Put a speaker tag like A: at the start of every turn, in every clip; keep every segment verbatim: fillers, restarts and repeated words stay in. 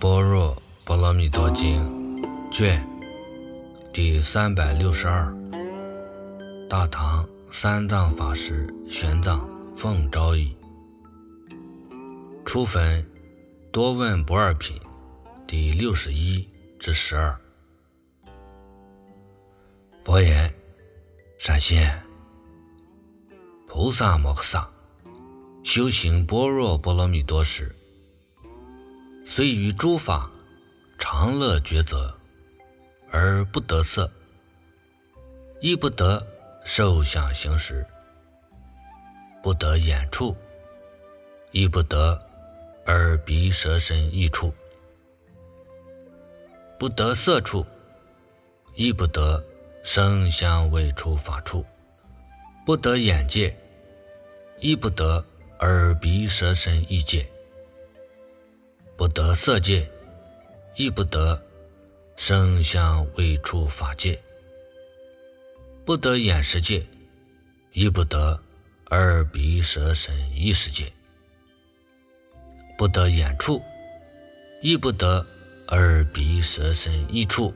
A: 般若波罗蜜多经卷第三百六十二，大唐三藏法师玄奘奉诏译，初分多闻不二品第六十一至十二。佛言：善仙，菩萨摩诃萨修行般若波罗蜜多时，虽于诸法常乐抉择，而不得色，亦不得受想行识，不得眼触，亦不得耳鼻舌身意触，不得色触，亦不得声香味触法触，不得眼界，亦不得耳鼻舌身意界，不得色界，亦不得声香味触法界，不得眼识界，亦不得耳鼻舌身意识界，不得眼触，亦不得耳鼻舌身意触，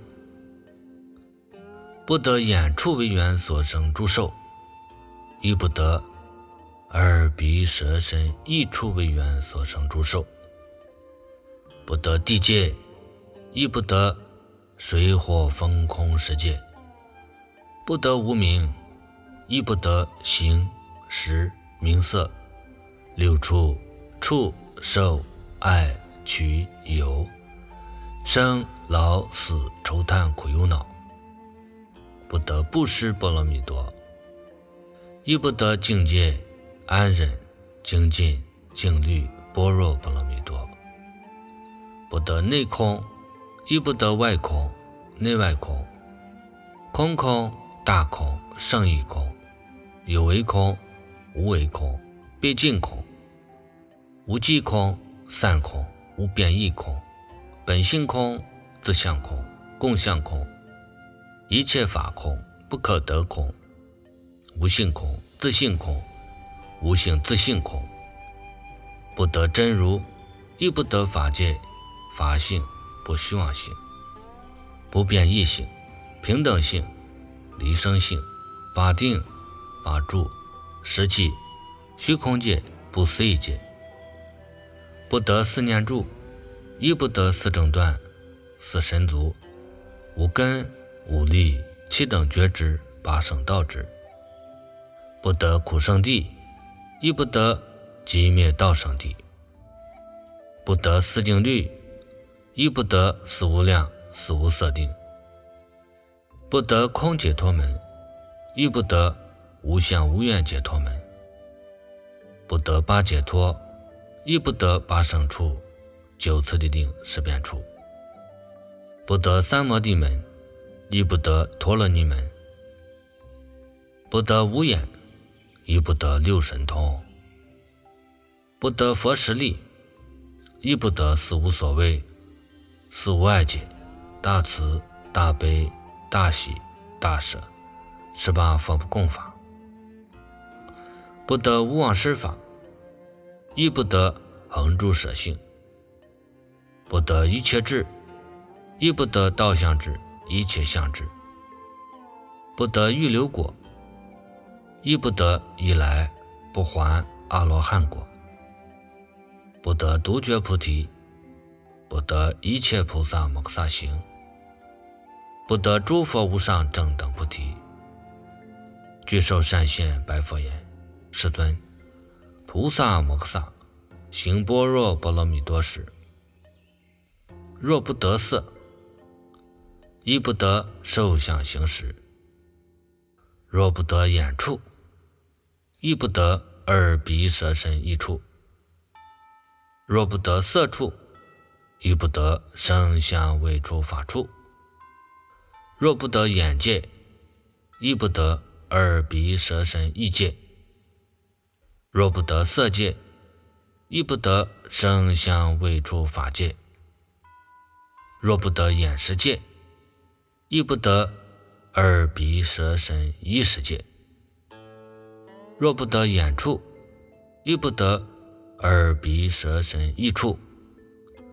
A: 不得眼触为缘所生诸受，亦不得耳鼻舌身意触为缘所生诸受，不得地界，亦不得水火风空世界，不得无明，亦不得形识名色六处触受爱取有生老死愁叹苦忧恼，不得布施波罗蜜多，亦不得境界安忍精进静虑般若波罗蜜多，不得内空，亦不得外空内外空，空空大空胜义空，有为空无为空毕竟空，无记空散空无变异空，本性空自相空共相空，一切法空不可得空，无性空自性空无性自性空，不得真如，亦不得法界法性不虚妄性，不变异性平等性离生性法定法住实际虚空界不思议界，不得四念住，亦不得四正断四神足五根五力七等觉知八圣道知，不得苦圣地，亦不得寂灭道圣地，不得四境律，亦不得四无量四无色定，不得空解脱门，亦不得无相无愿解脱门，不得八解脱，亦不得八胜处九次第定十变处，不得三摩地门，亦不得陀罗尼门，不得无眼，亦不得六神通，不得佛实力，亦不得四无所谓四无碍解大慈大悲大喜大舍十八佛不共法，不得无妄施法，亦不得恒住舍性，不得一切智，亦不得道相智一切相智，不得预流果，亦不得一来不还阿罗汉果，不得独觉菩提，不得一切菩萨摩诃萨行，不得诸佛无上正等菩提。具受善现白佛言：世尊，菩萨摩诃萨行般若波罗蜜多时，若不得色，亦不得受想行识，若不得眼触，亦不得耳鼻舌身意触，若不得色触，亦不得声香味触法触，若不得眼界，亦不得耳鼻舌身意界，若不得色界，亦不得声香味触法界，若不得眼识界，亦不得耳鼻舌身意识界，若不得眼触，亦不得耳鼻舌身意触，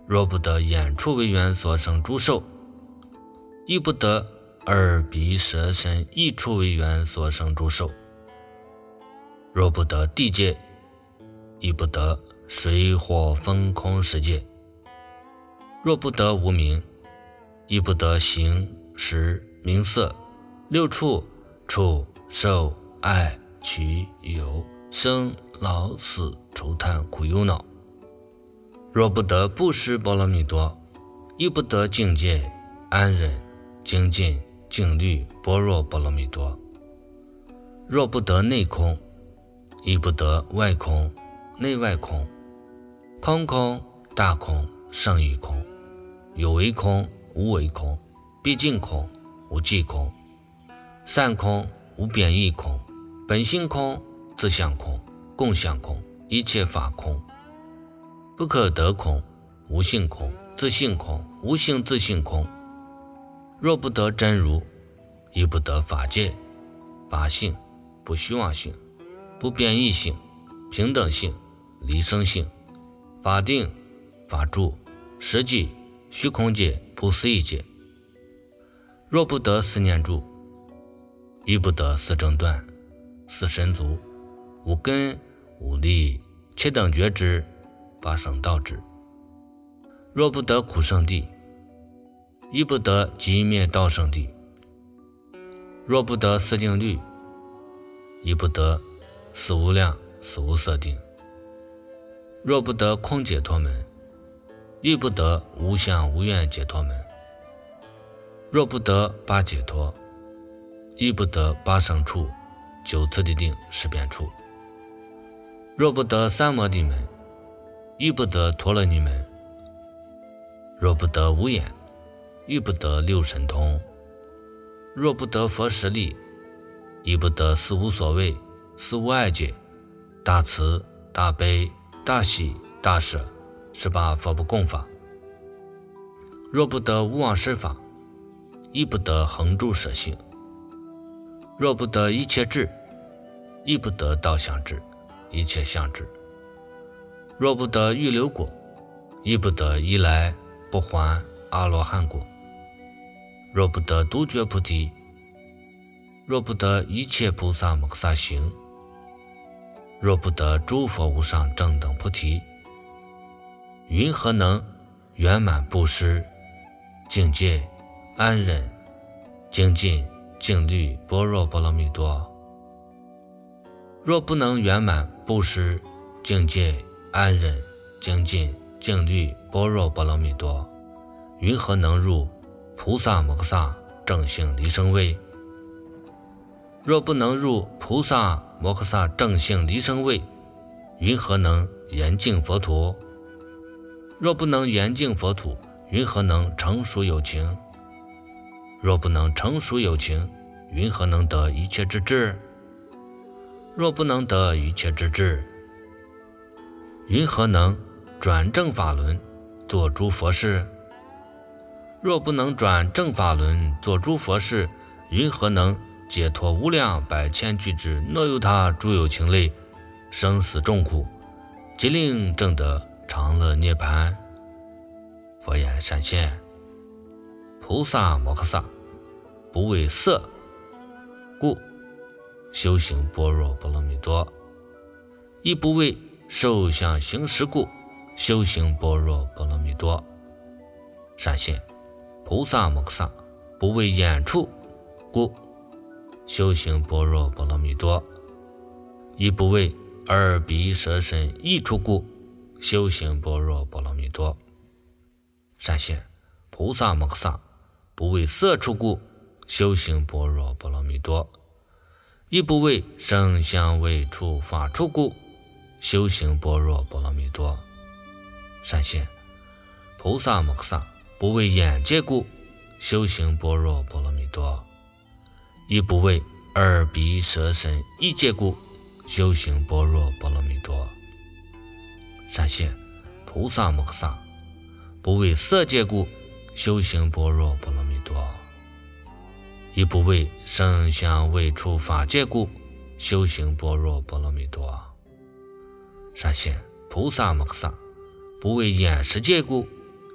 A: 若不得眼处为缘所生诸受，亦不得耳鼻舌身意处为缘所生诸受。若不得地界，亦不得水火风空世界。若不得无明，亦不得形识名色六处触受爱取有生老死愁叹苦忧恼。若不得布施波罗蜜多，亦不得境界安忍精进静虑般若波罗蜜多。若不得内空，亦不得外空内外空，空空大空胜义空，有为空无为空，毕竟空无际空，散空无变异空，本性空自相空共相空，一切法空，不可得空无性空自性空无性自性空。若不得真如，亦不得法界法性不虚妄性不变异性平等性离生性法定法住实际虚空界不思议界。若不得四念住，亦不得四正断四神足五根五力七等觉知八圣道智。若不得苦圣地，亦不得寂灭道圣地。若不得四定律，亦不得四无量四无色定。若不得空解脱门，亦不得无相无愿解脱门。若不得八解脱，亦不得八圣处九次第定十遍处。若不得三摩地门，亦不得陀罗尼门。若不得无眼，亦不得六神通。若不得佛实力，亦不得四无所谓四无碍界大慈大悲大喜大舍十八佛不共法。若不得无妄施法，亦不得恒住舍性。若不得一切智，亦不得道相智一切相智。若不得预流果，亦不得一来不还阿罗汉果。若不得独觉菩提，若不得一切菩萨摩诃萨行，若不得诸佛无上正等菩提，云何能圆满布施境界安忍精进静虑般若波罗蜜多？若不能圆满布施境界安忍精进静虑般若波罗蜜多，云何能入菩萨摩诃萨正性离生位？若不能入菩萨摩诃萨正性离生位，云何能严净佛土？若不能严净佛土，云何能成熟有情？若不能成熟有情，云何能得一切之智？若不能得一切之智，云何能转正法轮做诸佛事？若不能转正法轮做诸佛事，云何能解脱无量百千俱胝若由他诸有情类生死众苦，即令证得常乐涅槃？佛言：善现，菩萨摩诃萨不为色故修行般若波罗蜜多，亦不为受想行识故修行般若波罗蜜多。善现，菩萨摩诃萨不为眼处故修行般若波罗蜜多，亦不为耳鼻舌身意处故修行般若波罗蜜多。善现，菩萨摩诃萨不为色处故修行般若波罗蜜多，亦不为声香味触法处故修行般若波罗蜜多。善现，菩萨摩诃萨不为眼界故修行般若波罗蜜多，亦不为耳鼻舌身意界故修行般若波罗蜜多。善现，菩萨摩诃萨不为色界故修行般若波罗蜜多，亦不为声香味触法界故修行般若波罗蜜多。善现，菩萨摩诃萨不为眼识界故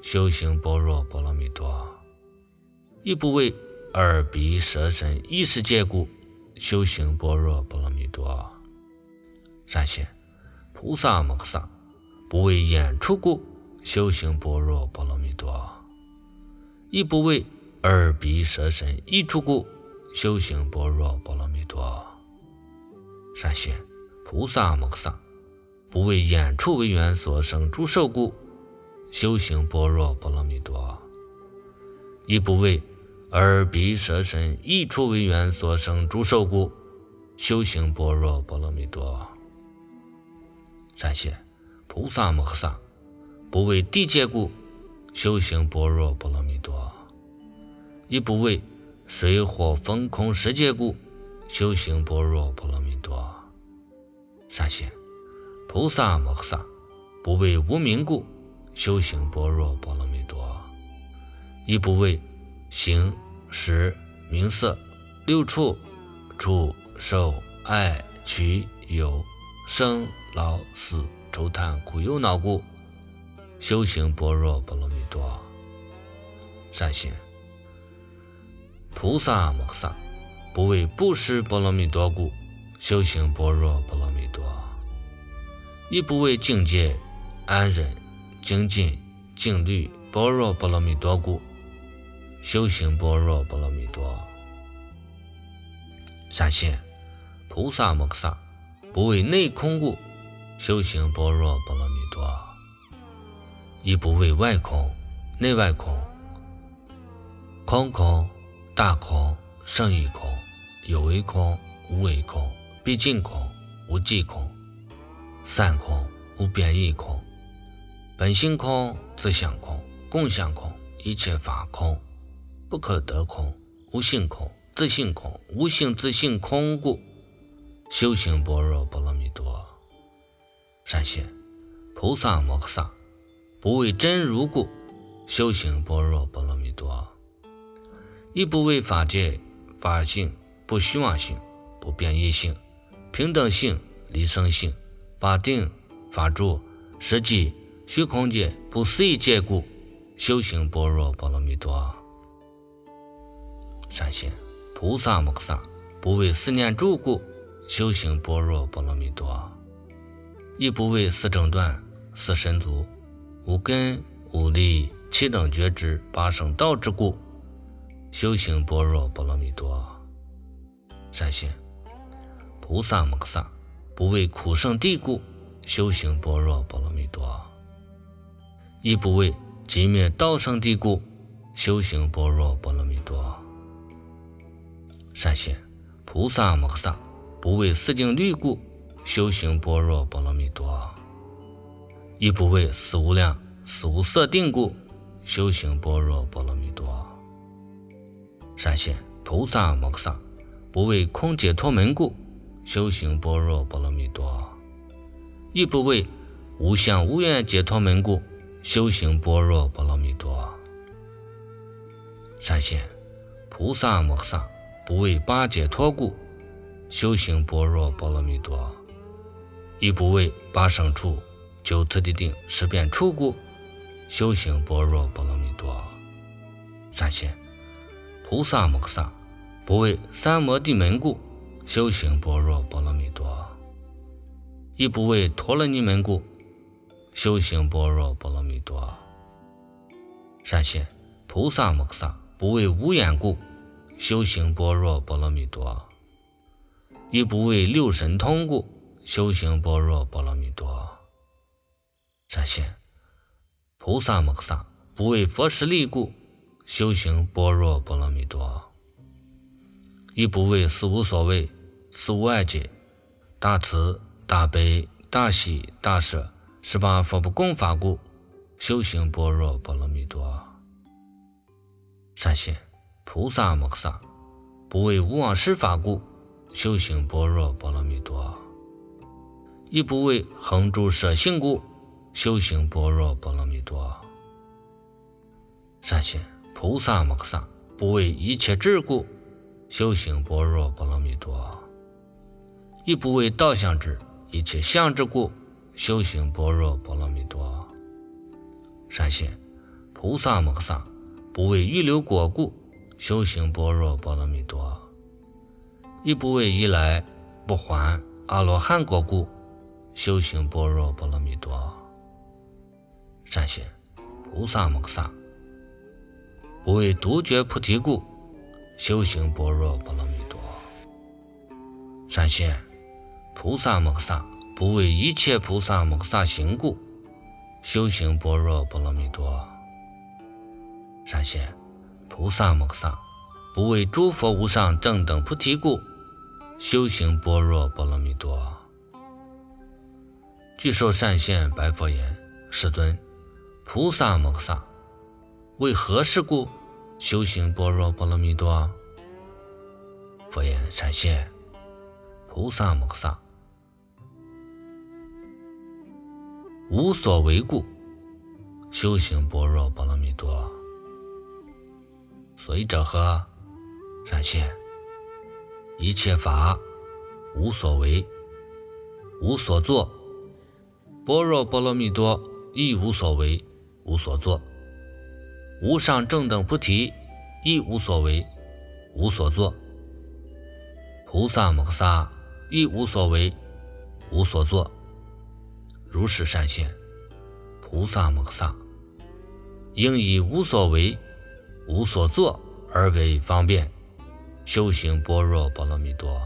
A: 修行般若波罗蜜多。亦不为耳鼻舌身意识界故，修行般若波罗蜜多。善现菩萨摩诃萨，不为眼出故，修行般若波罗蜜多。亦不为耳鼻舌身意出故，修行般若波罗蜜多。善现菩萨摩诃萨，不为眼出为缘所生诸受故，修行般若波罗蜜多。亦不为耳鼻舌身意出为缘所生诸受故，修行般若波罗蜜多。善现菩萨摩诃萨，不为地界故，修行般若波罗蜜多。亦不为水火风空十界故，修行般若波罗蜜多。善现菩萨摩诃萨，不为无明故，修行般若波罗蜜多。亦不为形识名色六处触受爱取有生老死愁叹苦忧恼故，修行般若波罗蜜多。善现菩萨摩诃萨，不为布施波罗蜜多故，修行般若波罗蜜多。亦不为境界安忍精进静虑般若波罗蜜多故，修行般若波罗蜜多。善现菩萨摩诃萨，不为内空故，修行般若波罗蜜多。亦不为外空内外空空空大空胜义空有为空无为空毕竟空无际空散空无变异空本性空自相空共相空一切法空不可得空无性空自性空无性自性空故，修行般若波罗蜜多。善现菩萨摩诃萨，不为真如故，修行般若波罗蜜多。亦不为法界法性不虚妄性不变异性平等性离生性法定法住实际虚空界不思议界故，修行般若波罗蜜多。善现菩萨摩诃萨，不为思念住故，修行般若波罗蜜多。亦不为四正断四神足无根无力七等觉知八圣道之故，修行般若波罗蜜多。善现菩萨摩诃萨，不为苦圣地故，修行般若波罗蜜多。亦不为寂灭道圣地故，修行般若波罗蜜多。善现菩萨摩诃萨，不为四境律故，修行般若波罗蜜多。亦不为死无量死无色定故，修行般若波罗蜜多。善现菩萨摩诃萨，不为空解脱门故，修行般若波罗蜜多。亦不为无相无愿解脱门故，修行般若波罗蜜多。善现菩萨摩诃萨，不为八解脱故，修行般若波罗蜜多。亦不为八胜处九次第定十变处故，修行般若波罗蜜多。善现菩萨摩诃萨，不为三摩地门故，修行般若波罗蜜多。亦不为陀罗尼门故，修行般若波罗蜜多。善现菩萨摩诃萨，不为无眼故，修行般若波罗蜜多。亦不为六神通故，修行般若波罗蜜多。善现菩萨摩诃萨，不为佛实力故，修行般若波罗蜜多。亦不为四无所谓四无碍解大慈大悲大喜大舍十八佛不共法故，修行般若波罗蜜多。善现菩萨摩诃萨，不为无往施法故，修行般若波罗蜜多。亦不为恒住舍性故，修行般若波罗蜜多。善现菩萨摩诃萨，不为一切智故，修行般若波罗蜜多。亦不为道相智一切相智故，修行般若波罗蜜多。善现菩萨摩诃萨不为预留果故修行般若波罗蜜多，亦不为依来不还阿罗汉果故修行般若波罗蜜多。善现菩萨摩诃萨不为独觉菩提故修行般若波罗蜜多。善现菩萨摩诃萨不为一切菩萨摩诃萨行故修行般若波罗蜜多。善现菩萨摩诃萨不为诸佛无上正等菩提故修行般若波罗蜜多。具受善现白佛言：世尊，菩萨摩诃萨为何事故修行般若波罗蜜多？佛言：善现菩萨摩诃萨无所为故修行般若波罗蜜多。所以者何？善现一切法无所为无所作，般若波罗蜜多亦无所为无所作，无上正等菩提亦无所为无所作，菩萨摩诃萨亦无所为无所作。如是善现菩萨摩诃萨应以无所为无所作而为方便修行般若波罗蜜多。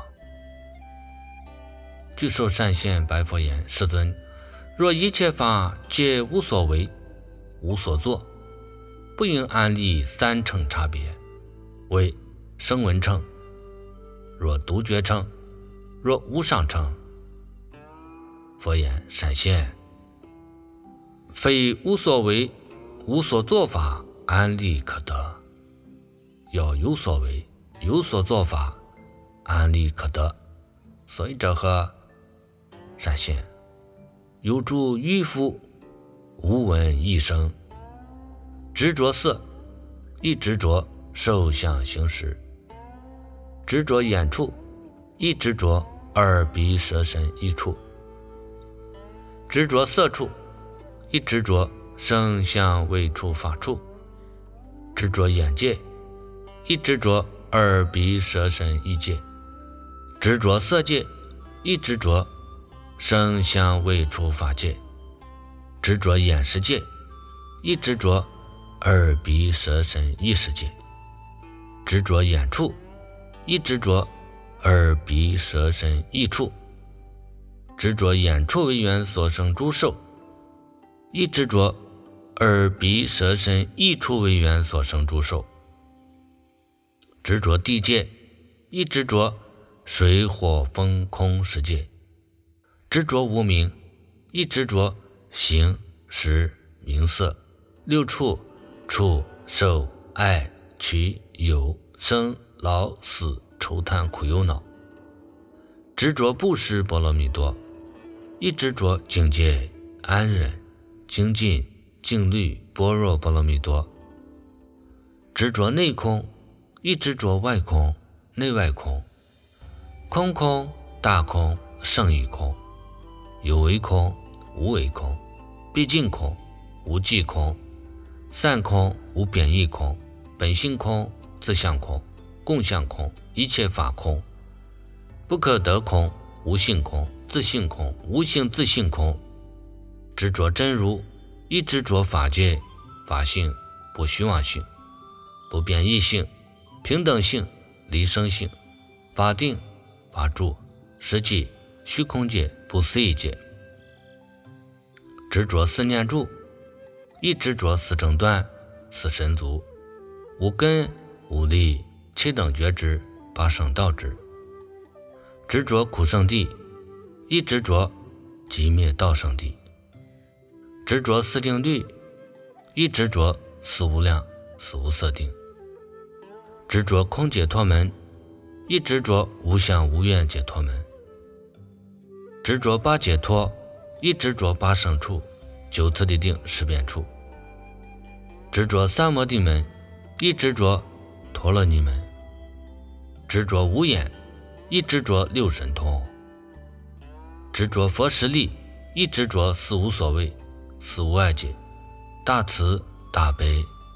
A: 具受善现白佛言：世尊，若一切法皆无所为无所作，不应安立三乘差别，为声闻乘，若独觉乘，若无上乘。佛言：善现非无所为无所作法安立可得，要有所为有所作法安立可得。所以者何？善现有诸愚夫无闻一声，执着色亦执着受想行识，执着眼处亦执着耳鼻舌身意处，执着色处亦执着声香味触法处，执着眼界亦执着耳鼻舌身意界，执着色界亦执着声香味触法界，执着眼识界亦执着耳鼻舌身意识界，执着眼处亦执着耳鼻舌身意处，执着眼处为缘所生诸受，亦执着耳鼻舌身意处为缘所生诸受，执着地界亦执着水火风空十界，执着无明亦执着形识名色六处触受爱取有生老死愁叹苦忧恼，执着布施波罗蜜多亦执着境界安忍精进静虑般若波罗蜜多，执着内空亦执着外空内外空，空空大空胜义空，有为空无为空，毕竟空无际空，散空无贬义空，本性空自相空共相空一切法空，不可得空无性空自性空无性自性空，执着真如亦执着法界法性不虚妄性不变异性平等性离生性法定法住实际虚空界不思议界，执着四念住亦执着四正断四神足无根无力七等觉知八圣道知，执着苦圣地亦执着寂灭道圣地，执着四定律亦执着四无量四无色定，执着空解脱门亦执着无相无愿解脱门，执着八解脱亦执着八圣处九次第定十变处，执着三摩地门亦执着陀罗尼门，执着无眼亦执着六神通，执着佛实力亦执着四无所谓四无碍界大慈大悲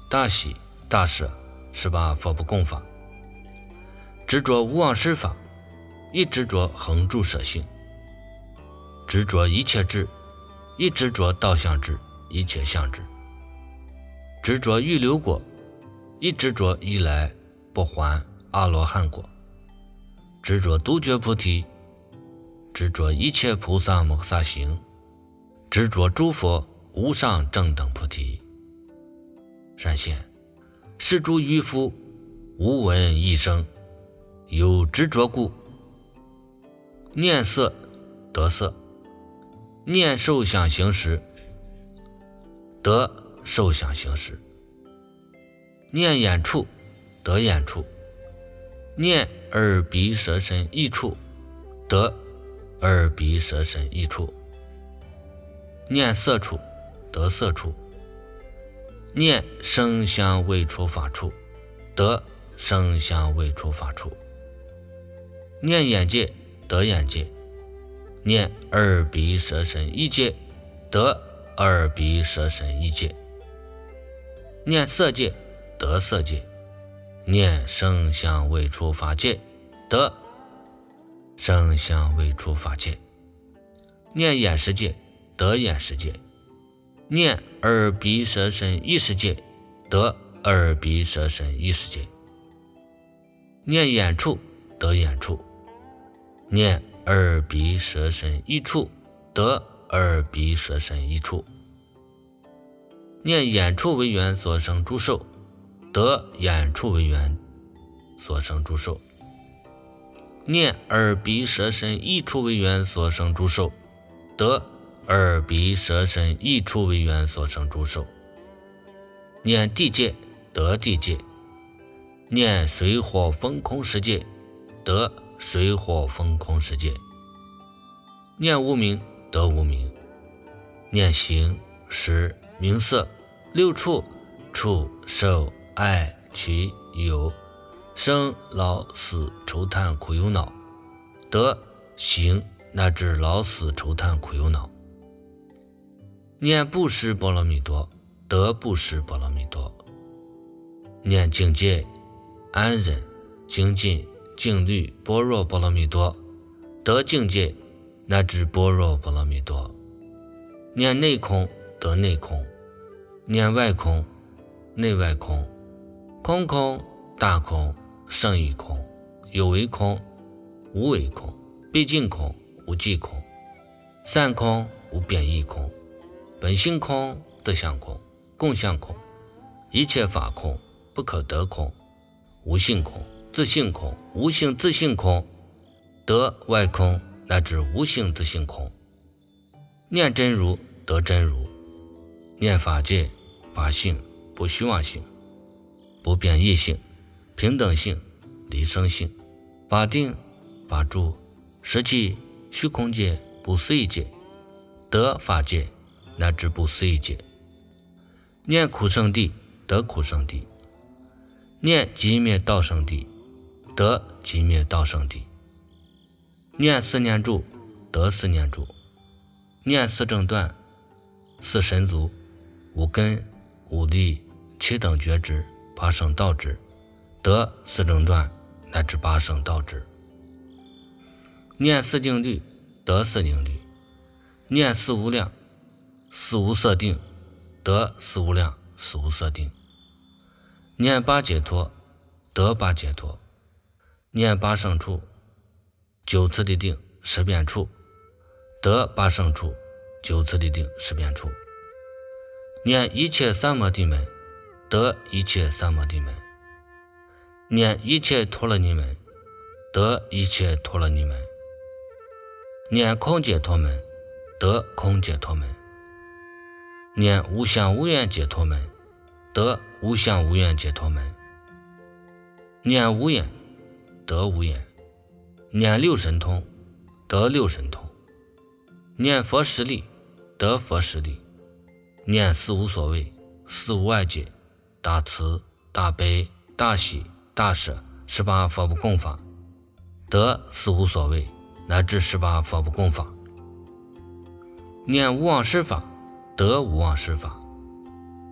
A: 大喜、大舍十八佛不共法。执着无妄施法，一执着恒住舍性；执着一切智，一执着道相智，一切相智；执着预流果，一执着一来不还阿罗汉果；执着独觉菩提，执着一切菩萨摩诃萨行，执着诸佛无上正等菩提。善现，是诸愚夫无闻一声，有执着故，念色得色，念受想行识得受想行识，念眼处得眼处，念耳鼻舌身意处得耳鼻舌身意处，念色处得色处，念声香味触法处得声香味触法处，念眼界得眼界，念耳鼻舌身意界得耳鼻舌身意界，念色界得色界，念声香味触法界得声香味触法界，念眼识界得眼识界，念耳鼻舌身意识界得耳鼻舌身意识界，念眼处得眼处，念耳鼻舌身意处得耳鼻舌身意处，念眼处为缘所生诸受得眼处为缘所生诸受，念耳鼻舌身意处为缘所生诸受得耳鼻舌身意处为缘所生诸受，念地界得地界，念水火风空世界得水火风空世界，念无明得无明，念形识名色六处触受爱取有生老死愁叹苦忧恼得行乃至老死愁叹苦忧恼，念布施波罗蜜多得布施波罗蜜多，念境界安忍精进静虑般若波罗蜜多得境界乃至般若波罗蜜多，念内空得内空，念外空内外空，空空大空胜义空，有为空无为空，毕竟空无际空，散空无变异空，本性空自相空，共相空，一切法空不可得空，无性空自性空，无性自性空，得外空乃至无性自性空，念真如得真如，念法界法性不虚妄性，不变异性，平等性离生性，法定法住实际虚空界不思议界得法界乃至不思议界，念苦圣地得苦圣地，念寂灭道圣地得寂灭道圣地，念四念住得四念住，念四正断四神足五根五力七等觉知八圣道知得四正断乃至八圣道知，念四定律得四定律，念四无量四无色定得四无量四无色定，念八解脱得八解脱，念八圣处九次第定十遍处得八圣处九次第定十遍处，念一切三摩地门得一切三摩地门，念一切陀罗尼门得一切陀罗尼门，念空解脱门得空解脱门，念无相无愿解脱门得无相无愿解脱门，念无眼得无眼，念六神通得六神通，念佛实力得佛实力，念四无所谓四无碍解大慈大悲大喜大舍十八佛不共法得四无所谓乃至十八佛不共法，念无妄施法得无妄施法，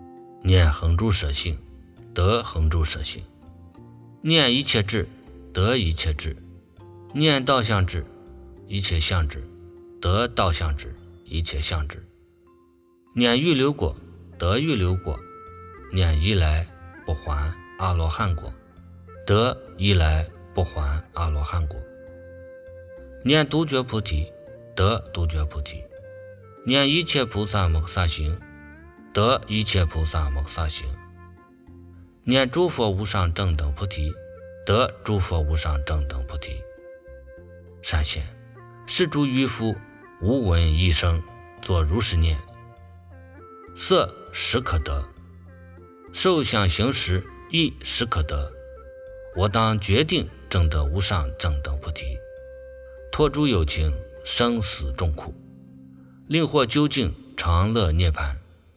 A: 念恒住舍性，得恒住舍性；念一切智，得一切智；念道相智，一切相智，得道相智，一切相智；念预流果，得预流果；念一来不还阿罗汉果，得一来不还阿罗汉果；念独觉菩提，得独觉菩提；念一切菩萨摩诃萨行，得一切菩萨摩诃萨行；念诸佛无上正等菩提，得诸佛无上正等菩提。善现，是诸愚夫无闻一声，作如是念：色实可得，受想行识亦实可得。我当决定证得无上正等菩提，脱诸有情生死众苦，令获究竟常乐涅槃。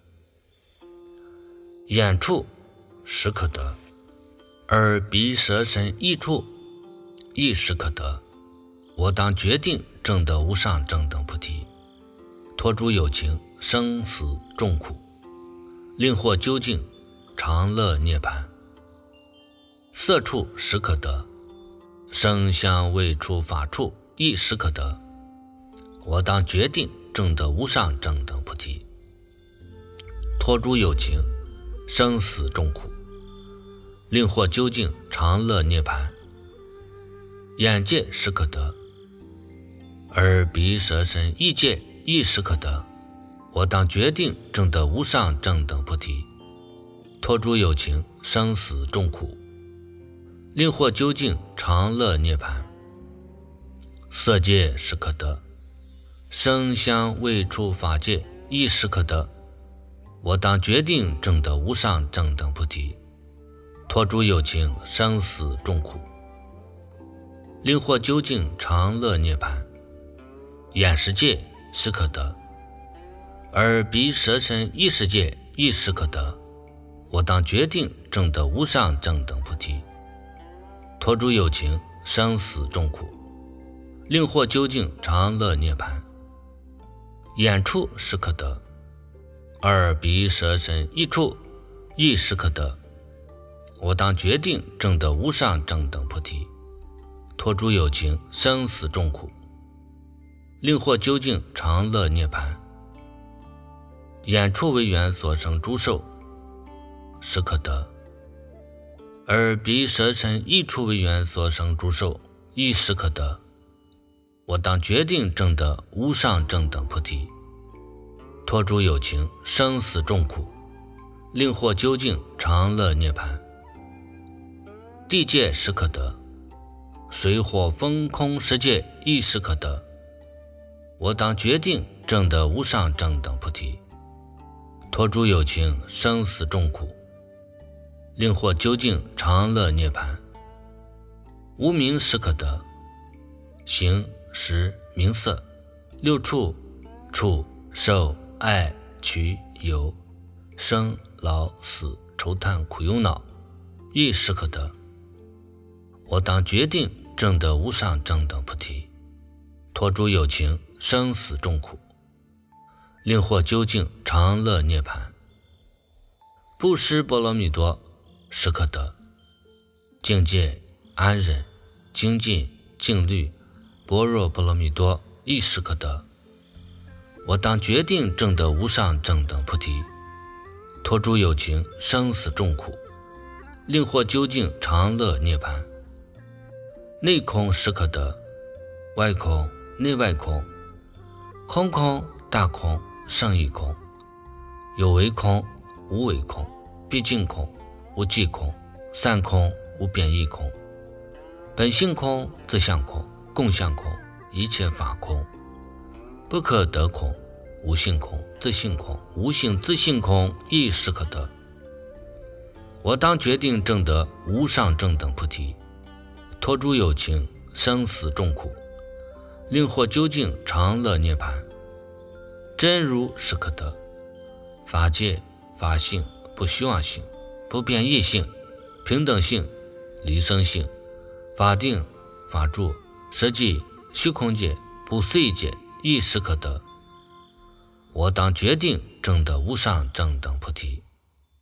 A: 眼处实可得，耳鼻舌身意处亦实可得。我当决定证得无上正等菩提，脱诸有情生死众苦，令获究竟常乐涅槃。色处实可得，声香味触法处亦实可得。我当决定证得无上正等菩提，脱诸有情生死众苦，令获究竟常乐涅槃。眼界实可得，耳鼻舌身意界亦实可得。我当决定证得无上正等菩提，脱诸有情生死众苦，令获究竟常乐涅槃。色界实可得，声香味触法界亦实可得。我当决定证得无上正等菩提，脱诸有情生死众苦，令获究竟常乐涅槃。眼识界实可得，耳鼻舌身意识界亦实可得。我当决定证得无上正等菩提，脱诸有情生死众苦，令获究竟常乐涅槃。眼处实可得，耳鼻舌身意处亦实可得。我当决定证得无上正等菩提，脱诸有情生死众苦，令获究竟常乐涅槃。眼处为缘所生诸受实可得，耳鼻舌身意处为缘所生诸受亦实可得。我当决定证得无上正等菩提，脱诸有情生死众苦，令获究竟常乐涅槃。地界实可得，水火风空十界亦实可得。我当决定证得无上正等菩提，脱诸有情生死众苦，令获究竟常乐涅槃。无明实可得，形识名色六处触受爱取有生老死愁叹苦忧恼亦实可得。我当决定证得无上正等菩提，脱诸有情生死众苦，令获究竟常乐涅槃。布施波罗蜜多实可得，境界安忍精进静虑般若波罗蜜多亦实可得。我当决定证得无上正等菩提，脱诸有情生死众苦，令获究竟常乐涅槃。内空实可得，外空内外空，空空大空胜义空，有为空无为空，毕竟空无际空，散空无变异空，本性空自相空共相空，一切法空，不可得空，无性空自性空，无性自性空亦实可得。我当决定证得无上正等菩提，脱诸有情生死众苦，令获究竟常乐涅槃。真如实可得，法界法性不虚妄性不变异性平等性离生性法定法住实际虚空界不碎界亦实可得。我当决定证得无上正等菩提，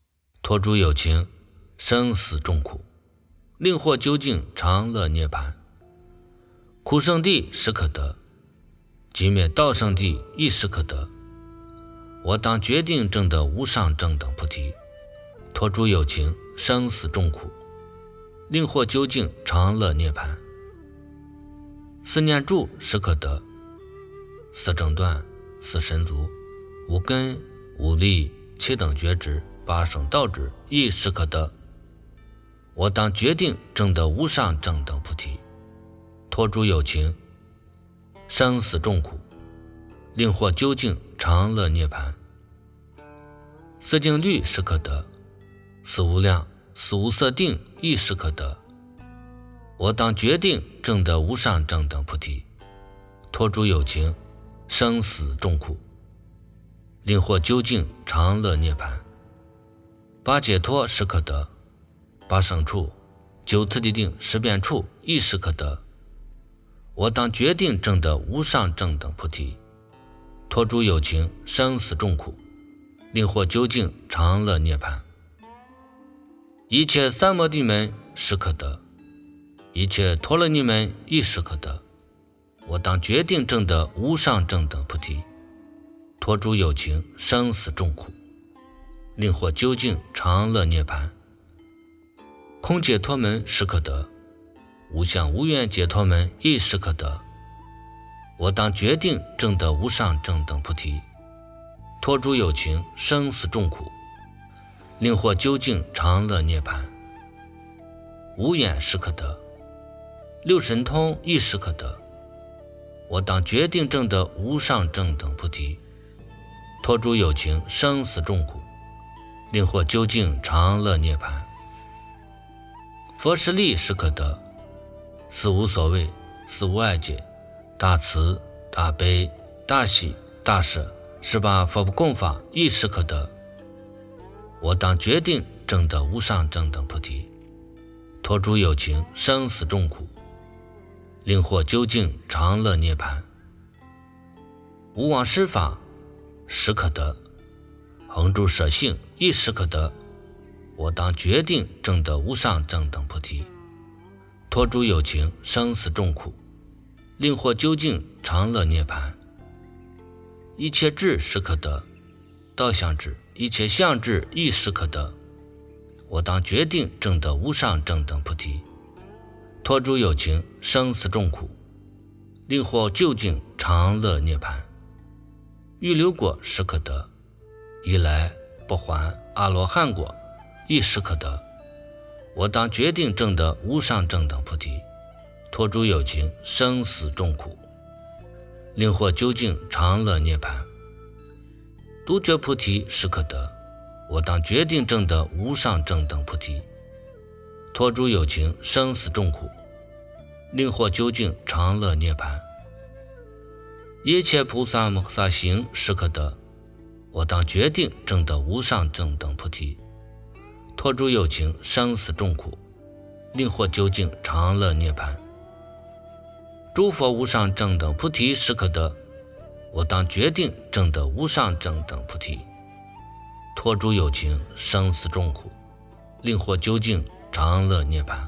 A: 托诸有情，生死众苦，令获究竟常乐涅槃。苦圣地时可得，寂灭道圣地亦时可得。我当决定证得无上正等菩提，托诸有情，生死众苦，令获究竟常乐涅槃。四念住时可得，四正断，四神足，五根，五力，七等觉知，八圣道智亦时可得。我当决定证得无上正等菩提，托诸有情，生死众苦，令获究竟常乐涅槃。四净律时可得，四无量，四无色定亦时可得。我当决定证得无上正等菩提，托诸有情，生死众苦，令获究竟常乐涅槃。八解脱时可得，八胜处，九次第定，十变处亦时可得。我当决定证得无上正等菩提，托诸有情，生死众苦，令获究竟常乐涅槃。一切三摩地门时可得，一切陀罗尼门亦时可得。我当决定证得无上正等菩提，托诸有情，生死众苦，令获究竟常乐涅槃。空解脱门时可得，无相无愿解脱门亦时可得。我当决定证得无上正等菩提，托诸有情，生死众苦，令获究竟常乐涅槃。无眼时可得，六神通亦时可得。我当决定证得无上正等菩提，托诸有情，生死众苦，令获究竟常乐涅槃。佛实力时可得，四无所谓，四无碍解，大慈大悲大喜大舍，十八佛不共法亦时可得。我当决定证得无上正等菩提，托诸有情，生死众苦，令获究竟常乐涅槃。无妄施法时可得，恒住舍性亦时可得。我当决定证得无上正等菩提，托诸有情，生死众苦，令获究竟常乐涅槃。一切智时可得，道相智，一切相智亦时可得。我当决定证得无上正等菩提，托诸有情，生死众苦，令获究竟常乐涅槃。预流果时可得，一来不还阿罗汉果亦时可得。我当决定证得无上正等菩提，托诸有情，生死众苦，令获究竟常乐涅槃。独觉菩提时可得，我当决定证得无上正等菩提，托诸有情，生死众苦，令获究竟常乐涅槃。一切菩萨摩诃萨行时可得，我当决定证得无上正等菩提，托诸有情，生死众苦，令获究竟常乐涅槃。诸佛无上正等菩提时可得，我当决定证得无上正等菩提，托诸有情，生死众苦，令获究竟常乐涅槃。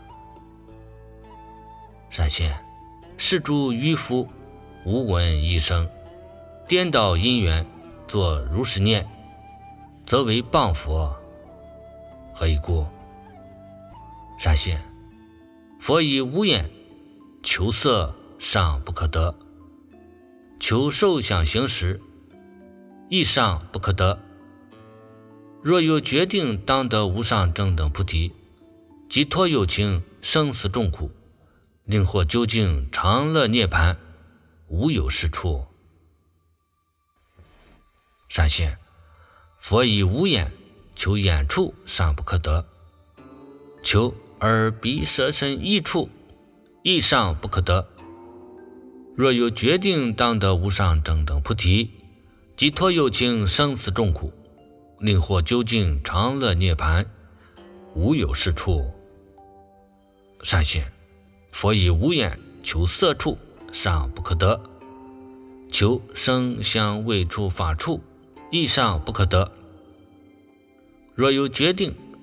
A: 善现，是诸愚夫无闻一声，颠倒因缘，作如是念，则为谤佛，何以故？善现，佛以无眼求色尚不可得，求受想行识亦尚不可得。若有决定当得无上正等菩提，即托有情，生死众苦，令获究竟常乐涅槃，无有是处。善现，佛以无眼求眼处尚不可得，求耳鼻舌身意处亦尚不可得。若有决定当得无上正等菩提，即托有情，生死众苦，令获究竟常乐涅槃，无有是处。善现，佛以无眼求色处尚不可得，求声香味触法处亦尚不可得。若有决定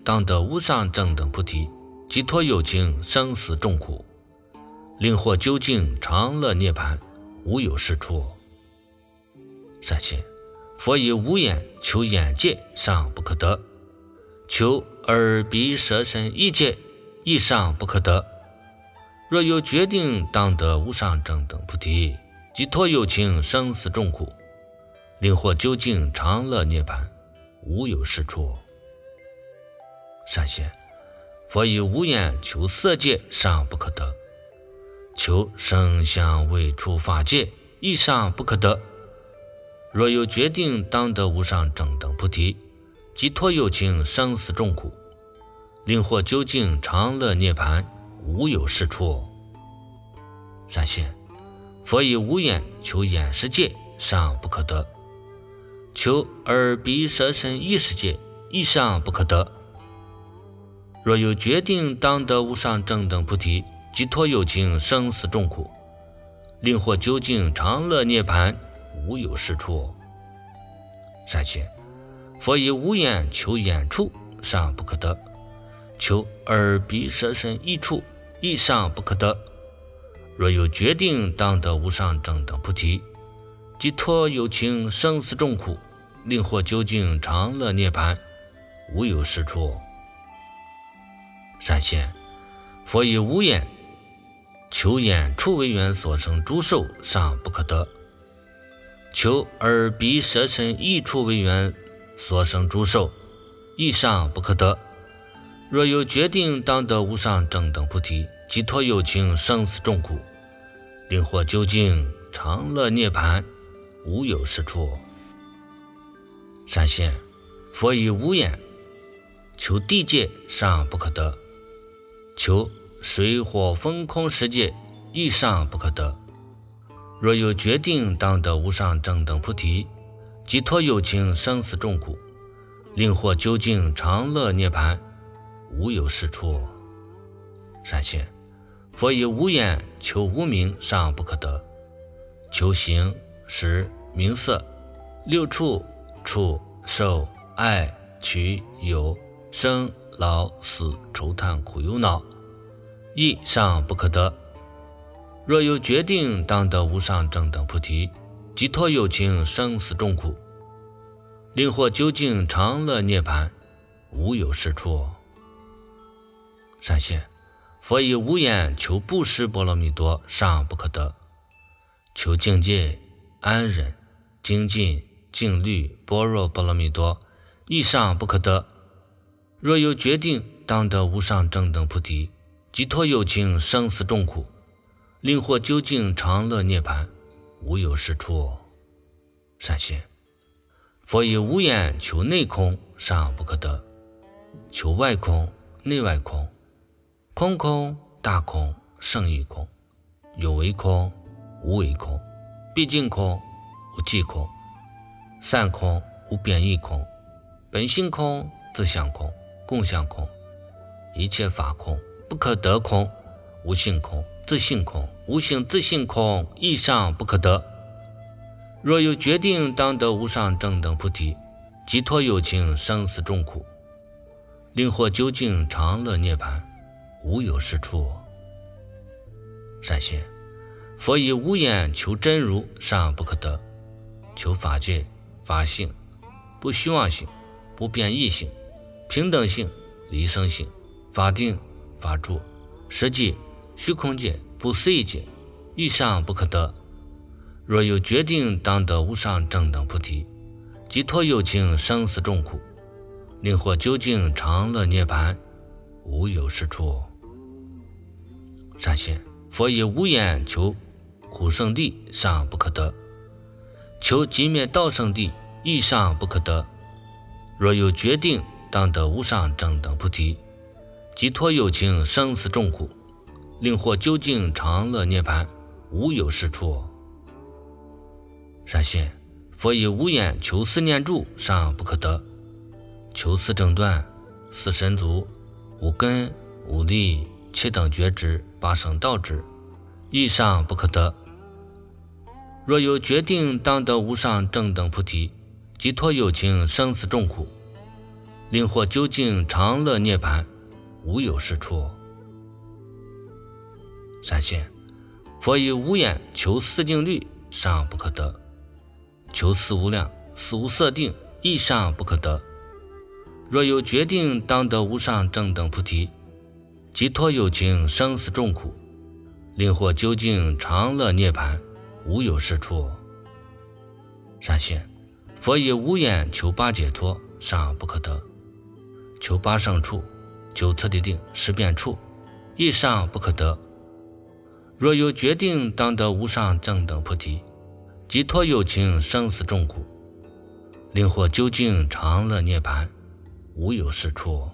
A: 当得无上正等菩提，即脱有情生死众苦，令获究竟常乐涅槃，无有是处。善信，佛以无眼求眼界，尚不可得；求耳鼻舌身意界，亦尚不可得。若有决定当得无上正等菩提，即脱有情生死众苦，令获究竟常乐涅槃，无有是处。善信，佛以无眼求色界，尚不可得；求声香味触法界，亦尚不可得。若有决定当得无上正等菩提，即脱有情生死众苦，令获究竟常乐涅槃，无有是处。善信，佛以无眼求眼识界，尚不可得；求耳鼻舌身意识界，亦尚不可得。若有决定当得无上正等菩提，即脱有情生死众苦，令获究竟常乐涅槃，无有是处。善信，佛以无眼求眼处，尚不可得；求耳鼻舌身意处，亦尚不可得。若有决定当得无上正等菩提，即脱有情生死众苦，令获究竟常乐涅槃，无有是处。善信，佛以无眼求眼处为缘所生诸受，尚不可得；求耳鼻舌身意处为缘所生诸受，亦尚不可得。若有决定当得无上正等菩提，即脱有情生死众苦，令获究竟常乐涅槃，无有是处。善信，佛以无眼求地界，尚不可得；求水火风空世界，亦尚不可得。若有决定当得无上正等菩提，即脱有情生死众苦，令获究竟常乐涅槃，无有是处。善信，佛以无眼求无明，尚不可得；求形识名色六处触受爱取有生老死愁叹苦忧恼，亦尚不可得。若有决定当得无上正等菩提，即脱有情生死众苦，令获究竟常乐涅槃，无有是处。善信，佛以无眼求布施波罗蜜多，尚不可得；求境界安忍精进净律般若波罗蜜多，亦尚不可得。若有决定当得无上正等菩提，即脱有情生死众苦，令获究竟常乐涅槃，无有是处。善信，佛以无眼求内空，尚不可得；求外空内外空，空空大空胜义空，有为空无为空，毕竟空无际空，散空无变异空，本性空自相空共相空，一切法空不可得空，无性空自性空无性自性空，亦尚不可得。若有决定当得无上正等菩提，即脱有情生死众苦，令获究竟常乐涅槃，无有是处。善信，佛以无眼求真如，尚不可得；求法界法性不虚妄性不变异性平等性离生性法定法住实际虚空界不思议界，亦尚不可得。若有决定当得无上正等菩提，即脱有情生死众苦，令获究竟常乐涅槃，无有是处。善信，佛以无眼求苦圣地，尚不可得；求寂灭道圣地，亦尚不可得。若有决定当得无上正等菩提，即脱有情生死众苦，令获究竟常乐涅槃，无有是处。善信，佛以无眼求四念住，尚不可得；求四正断四神足五根五力七等觉知八圣道智，亦尚不可得。若有决定当得无上正等菩提，即脱有情生死众苦， 令获究竟常乐涅槃，无有是处。闪现佛以无眼求四境律，尚不可得；求四无量、四无色定，亦尚不可得。若有决定，当得无上正等菩提，即脱有情生死众苦，令获究竟常乐涅槃，无有是处。闪现佛以无眼求八解脱，尚不可得；求八胜处、九次第定、十变处，亦尚不可得。若有决定，当得无上正等菩提，即脱有情生死众苦，令获究竟常乐涅槃，无有是处。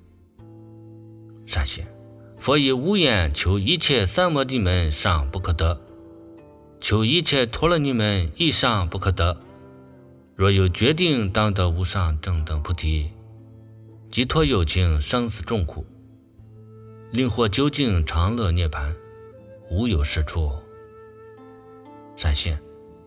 A: 闪现佛以无眼求一切三摩地门，尚不可得；求一切陀罗尼门，亦尚不可得。若有决定，当得无上正等菩提，即脱有情生死众苦，令获究竟常乐涅槃，无有是处。闪现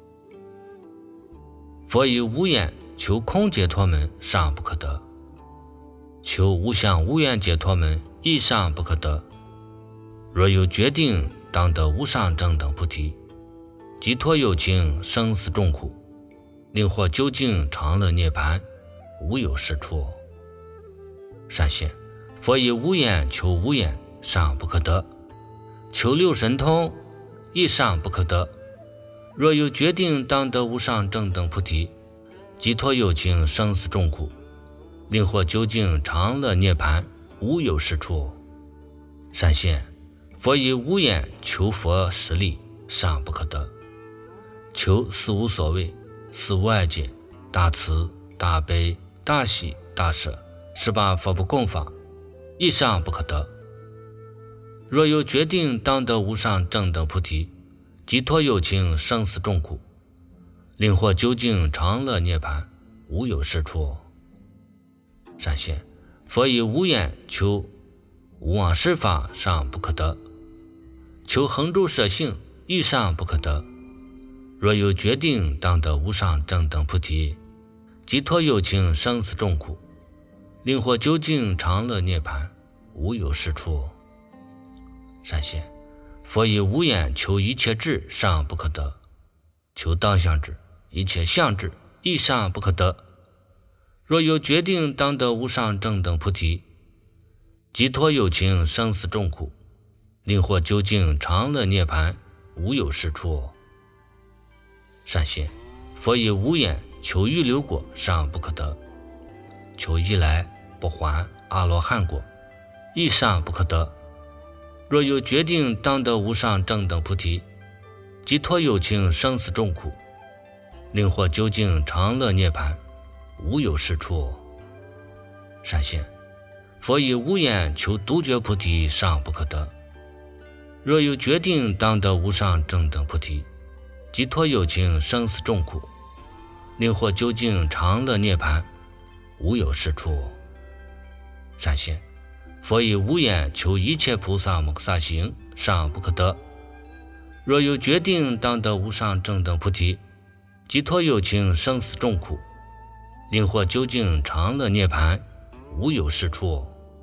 A: 佛以无眼求空解脱门，尚不可得；求无相无愿解脱门，亦尚不可得。若有决定，当得无上正等菩提，即脱有情生死众苦，令获究竟常乐涅槃，无有是处。闪现佛以无眼求无眼，尚不可得；求六神通，亦尚不可得。若有决定，当得无上正等菩提，即脱有情生死众苦，令获究竟常乐涅槃，无有是处。闪现佛以无眼求佛实力，尚不可得；求四无所谓、四无碍解、大慈、大悲、大喜、大舍十八佛不共法，亦尚不可得。若有决定，当得无上正等菩提，即脱有情生死众苦，令获究竟常乐涅槃，无有是处。闪现佛以无眼求无妄施法，尚不可得；求恒住舍性，亦尚不可得。若有决定，当得无上正等菩提，即脱有情生死众苦，令获究竟常乐涅槃，无有是处。闪现佛以无眼求一切智，尚不可得；求当相智、一切相智，亦尚不可得。若有决定，当得无上正等菩提，即脱有情生死众苦，令获究竟常乐涅槃，无有是处。闪现佛以无眼求预流果，尚不可得；求一来不还阿罗汉果，亦尚不可得。若有决定，当得无上正等菩提，即脱有情生死众苦，令获究竟常乐涅槃，无有是处。闪现佛以无眼求独觉菩提，尚不可得；若有决定，当得无上正等菩提，即脱有情生死众苦，令获究竟常乐涅槃，无有是处。闪现佛以无眼求一切菩萨摩诃萨行，尚不可得；若有决定，当得无上正等菩提，即脱有情生死众苦，令获究竟常乐涅槃，无有是处。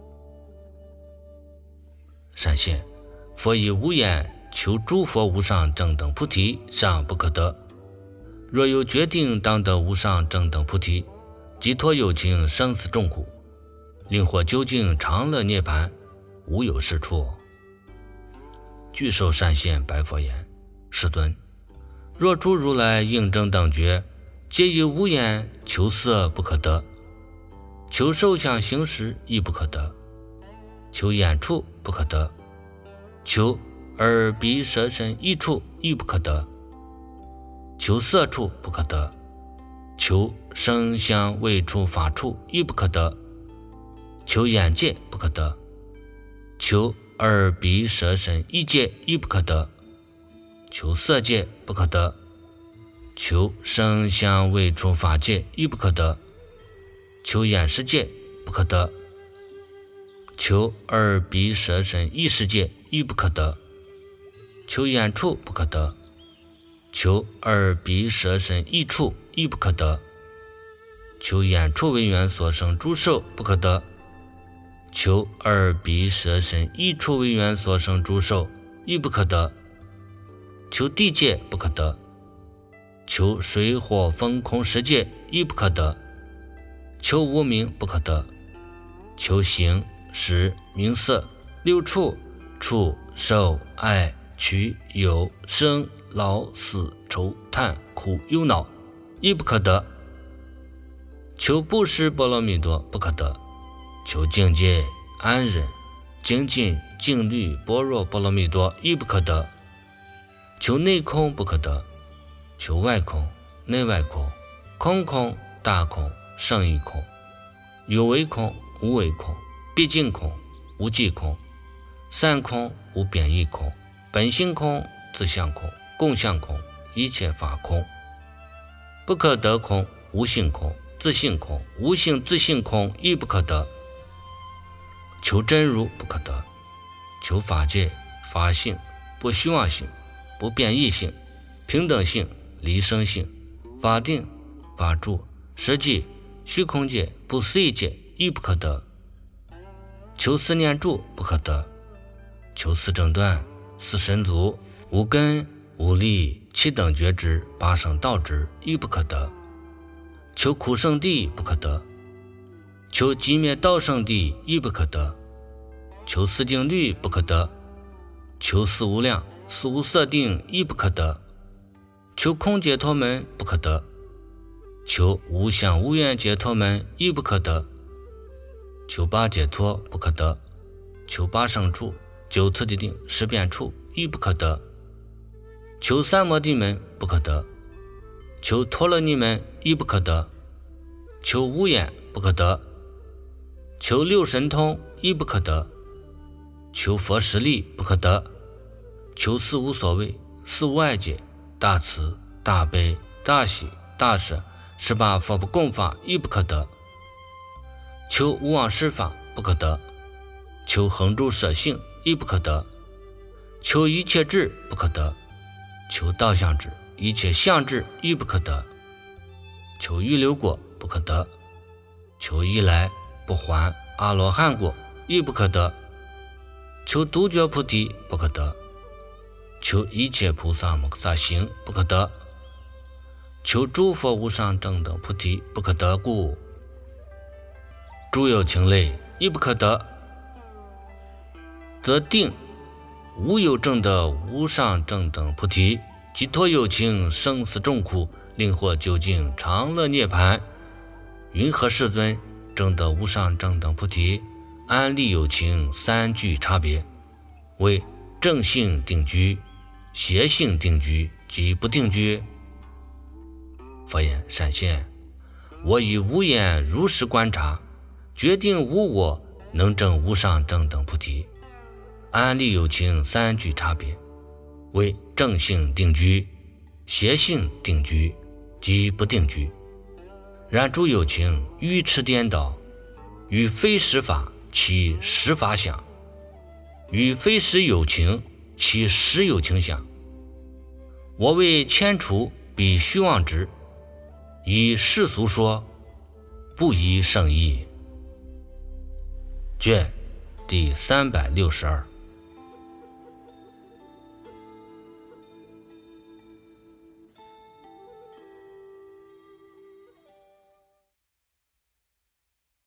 A: 闪现佛以无眼求诸佛无上正等菩提，尚不可得；若有决定，当得无上正等菩提，即脱有情生死众苦，令获究竟常乐涅槃，无有是处。具受善现白佛言：世尊，若诸如来应正等觉，皆以无眼求色不可得，求受想行识亦不可得，求眼处不可得，求耳鼻舌身意处亦不可得，求色处不可得，求声香味触法处亦不可得，求眼界不可得，求耳鼻舌身意界亦不可得，求色界不可得，求声香味触法界亦不可得，求眼识界不可得，求耳鼻舌身意识界亦不可得，求眼处不可得，求耳鼻舌身意处亦不可得， 求眼处为缘所生诸受不可得，求耳鼻舌身意处为缘所生诸受亦不可得，求地界不可得，求水火风空十界亦不可得，求无明不可得，求形识名色六处触受爱取有生老死愁叹苦忧恼亦不可得，求布施波罗蜜多不可得，求境界安忍精进静虑般若波罗蜜多亦不可得，求内空不可得，求外空内外空空空大空胜义空有为空无为空毕竟空无际空散空无贬义空本性空自相空共相空一切法空不可得空无性空自性空无性自性空亦不可得，求真如不可得，求法界法性不虚妄性不变异性平等性离生性法定法住实际虚空界不思议界亦不可得，求四念住不可得，求四正断四神足无根无力七等觉知八圣道知亦不可得，求苦圣地不可得，求寂灭道圣地亦不可得，求四境律不可得，求四无量四无色定亦不可得，求空解脱门不可得，求无相无愿解脱门亦不可得，求八解脱不可得，求八圣处九次第定十遍处亦不可得，求三摩地门不可得，求陀罗尼门亦不可得，求无眼不可得，求六神通亦不可得，求佛实力不可得，求四无所谓四无碍解大慈大悲大喜大舍十八佛不共法亦不可得，求无妄施法不可得，求恒住舍性亦不可得，求一切智不可得，求道相智一切相智亦不可得，求预流果不可得，求一来不还阿罗汉果亦不可得，求独觉菩提不可得，求一切菩萨摩诃萨行不可得，求诸佛无上正等菩提不可得故，诸有情类亦不可得，则定无有正的无上正等菩提即脱有情生死众苦令获究竟常乐涅槃，云何世尊正得无上正等菩提安立有情三具差别，为正性定居邪性定居及不定居。佛言：善现，我以无眼如实观察，决定无我能证无上正等菩提安立有情三具差别，为正性定居邪性定居及不定居。然诸有情愚痴颠倒，与非实法起实法想，与非实有情起实有情想。我为迁除彼虚妄执，以世俗说，不依圣意。卷第三百六十二。